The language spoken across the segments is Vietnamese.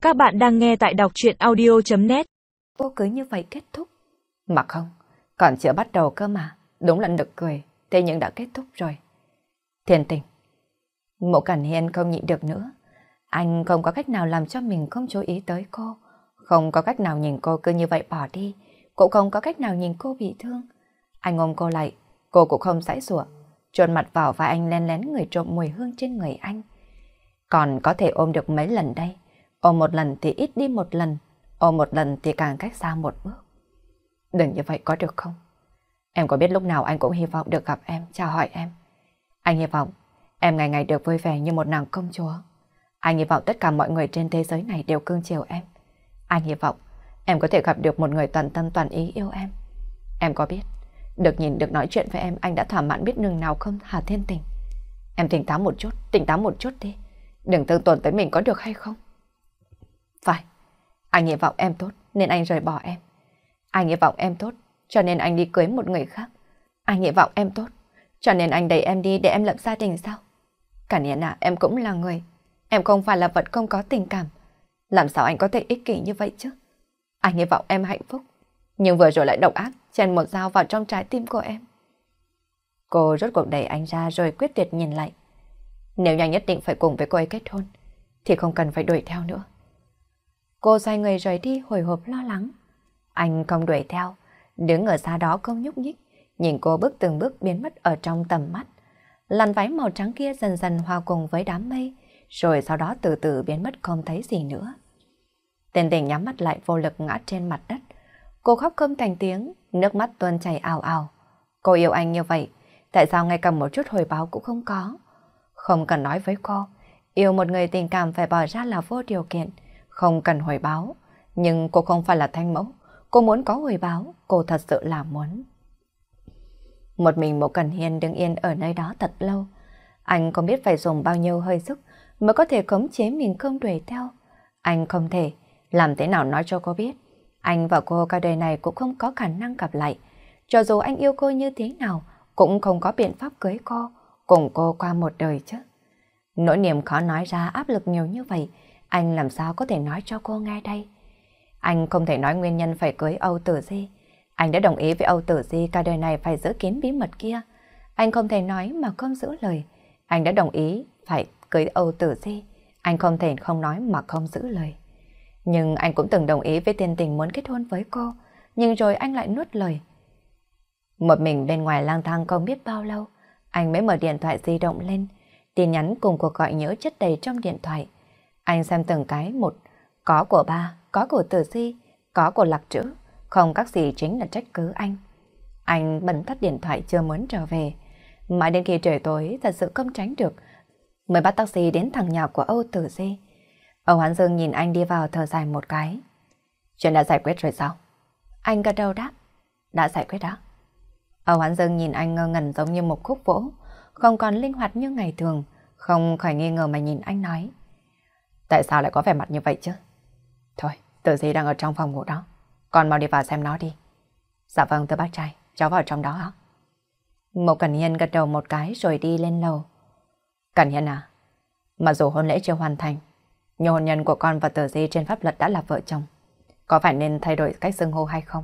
Các bạn đang nghe tại đọc truyện audio.net. Cô cứ như vậy kết thúc. Mà không, còn chưa bắt đầu cơ mà. Đúng là nực cười, thế nhưng đã kết thúc rồi. Thiền tình. Mộ Cẩn Hiên không nhịn được nữa. Anh không có cách nào làm cho mình không chú ý tới cô. Không có cách nào nhìn cô cứ như vậy bỏ đi. Cũng không có cách nào nhìn cô bị thương. Anh ôm cô lại, cô cũng không giãy giụa, chôn mặt vào vai anh, lén lén ngửi trộm mùi hương trên người anh. Còn có thể ôm được mấy lần đây? Ôm một lần thì ít đi một lần, ôm một lần thì càng cách xa một bước. Đừng như vậy có được không? Em có biết lúc nào anh cũng hy vọng được gặp em, chào hỏi em. Anh hy vọng em ngày ngày được vui vẻ như một nàng công chúa. Anh hy vọng tất cả mọi người trên thế giới này đều cưng chiều em. Anh hy vọng em có thể gặp được một người toàn tâm toàn ý yêu em. Em có biết, được nhìn được nói chuyện với em, anh đã thỏa mãn biết nhường nào không hả Thiên Tình? Em tỉnh táo một chút đi. Đừng thương tổn tới mình có được hay không? Phải, anh hy vọng em tốt nên anh rời bỏ em. Anh hy vọng em tốt cho nên anh đi cưới một người khác. Anh hy vọng em tốt cho nên anh đẩy em đi để em lập gia đình sao? Cả Niên à, em cũng là người. Em không phải là vật không có tình cảm. Làm sao anh có thể ích kỷ như vậy chứ? Anh hy vọng em hạnh phúc, nhưng vừa rồi lại độc ác chèn một dao vào trong trái tim của em. Cô rốt cuộc đẩy anh ra rồi quyết tuyệt nhìn lại. Nếu nhà nhất định phải cùng với cô ấy kết hôn thì không cần phải đuổi theo nữa. Cô xoay người rời đi hồi hộp lo lắng. Anh không đuổi theo, đứng ở xa đó không nhúc nhích, nhìn cô bước từng bước biến mất ở trong tầm mắt. Làn váy màu trắng kia dần dần hòa cùng với đám mây, rồi sau đó từ từ biến mất không thấy gì nữa. Tên Tình nhắm mắt lại vô lực ngã trên mặt đất. Cô khóc không thành tiếng, nước mắt tuôn chảy ào ào. Cô yêu anh như vậy, tại sao ngay cả một chút hồi báo cũng không có? Không cần nói với cô, yêu một người tình cảm phải bỏ ra là vô điều kiện, không cần hồi báo. Nhưng cô không phải là Thanh Mẫu, cô muốn có hồi báo, cô thật sự là muốn. Một mình Mộ Cẩn Hiên đứng yên ở nơi đó thật lâu. Anh không biết phải dùng bao nhiêu hơi sức mới có thể khống chế mình không đuổi theo. Anh không thể, làm thế nào nói cho cô biết. Anh và cô cả đời này cũng không có khả năng gặp lại. Cho dù anh yêu cô như thế nào, cũng không có biện pháp cưới cô, cùng cô qua một đời chứ. Nỗi niềm khó nói ra, áp lực nhiều như vậy, anh làm sao có thể nói cho cô nghe đây? Anh không thể nói nguyên nhân phải cưới Âu Tử Di. Anh đã đồng ý với Âu Tử Di cả đời này phải giữ kín bí mật kia. Anh không thể nói mà không giữ lời. Anh đã đồng ý phải cưới Âu Tử Di. Anh không thể không nói mà không giữ lời. Nhưng anh cũng từng đồng ý với Thiên Tình muốn kết hôn với cô. Nhưng rồi anh lại nuốt lời. Một mình bên ngoài lang thang không biết bao lâu, anh mới mở điện thoại di động lên. Tin nhắn cùng cuộc gọi nhớ chất đầy trong điện thoại. Anh xem từng cái một. Có của ba, có của Tử Di, có của Lạc Trữ. Không các gì chính là trách cứ anh. Anh bật tắt điện thoại chưa muốn trở về. Mãi đến khi trời tối thật sự không tránh được, mới bắt taxi đến thẳng nhà của Âu Tử Di. Âu Hoán Dương nhìn anh đi vào thở dài một cái. Chuyện đã giải quyết rồi sao? Anh gật đầu đáp. Đã giải quyết đó. Âu Hoán Dương nhìn anh ngơ ngẩn giống như một khúc gỗ, không còn linh hoạt như ngày thường, không khỏi nghi ngờ mà nhìn anh nói. Tại sao lại có vẻ mặt như vậy chứ? Thôi, Tử Di đang ở trong phòng ngủ đó. Con mau đi vào xem nó đi. Dạ vâng thưa bác trai, cháu vào trong đó hả? Mộ Cẩn Hiên gật đầu một cái rồi đi lên lầu. Cẩn Hiên à, mặc dù hôn lễ chưa hoàn thành, nhưng hôn nhân của con và Tử Di trên pháp luật đã là vợ chồng. Có phải nên thay đổi cách xưng hô hay không?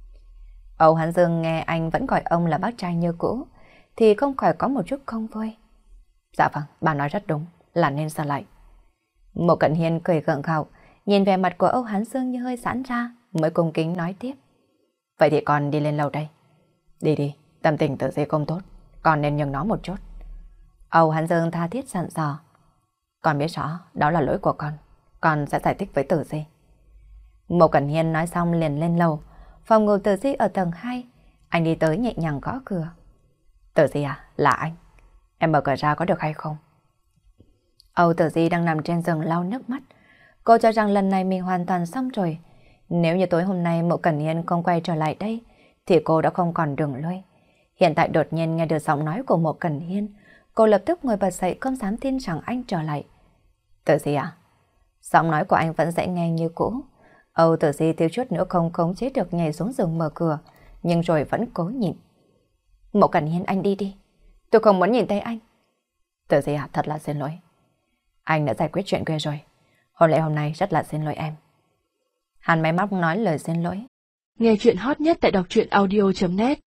Âu Hán Dương nghe anh vẫn gọi ông là bác trai như cũ, thì không khỏi có một chút không vui. Dạ vâng, bà nói rất đúng, là nên sửa lại. Mộ Cẩn Hiên cười gượng gạo, nhìn về mặt của Âu Hán Dương như hơi giãn ra, mới cung kính nói tiếp. Vậy thì con đi lên lầu đây. Đi đi, tâm tình Tử Di không tốt, con nên nhường nó một chút. Âu Hán Dương tha thiết dặn dò. Con biết rõ, đó là lỗi của con sẽ giải thích với Tử Di. Mộ Cẩn Hiên nói xong liền lên lầu. Phòng ngủ Tử Di ở tầng 2. Anh đi tới nhẹ nhàng gõ cửa. Tử Di à, là anh. Em mở cửa ra có được hay không? Âu Tử Di đang nằm trên giường lau nước mắt. Cô cho rằng lần này mình hoàn toàn xong rồi. Nếu như tối hôm nay Mộ Cẩn Hiên không quay trở lại đây, thì cô đã không còn đường lui. Hiện tại đột nhiên nghe được giọng nói của Mộ Cẩn Hiên, cô lập tức ngồi bật dậy không dám tin rằng anh trở lại. Tử Di à? Giọng nói của anh vẫn dễ nghe như cũ. Âu Tử Di thiếu chút nữa không khống chế được nhảy xuống giường mở cửa, nhưng rồi vẫn cố nhịn. Mộ Cẩn Hiên, anh đi đi. Tôi không muốn nhìn thấy anh. Tử Di à, thật là xin lỗi. Anh đã giải quyết chuyện kia rồi. Hôn lễ hôm nay rất là xin lỗi em. Hắn máy móc nói lời xin lỗi. Nghe chuyện hot nhất tại đọc truyện audio.net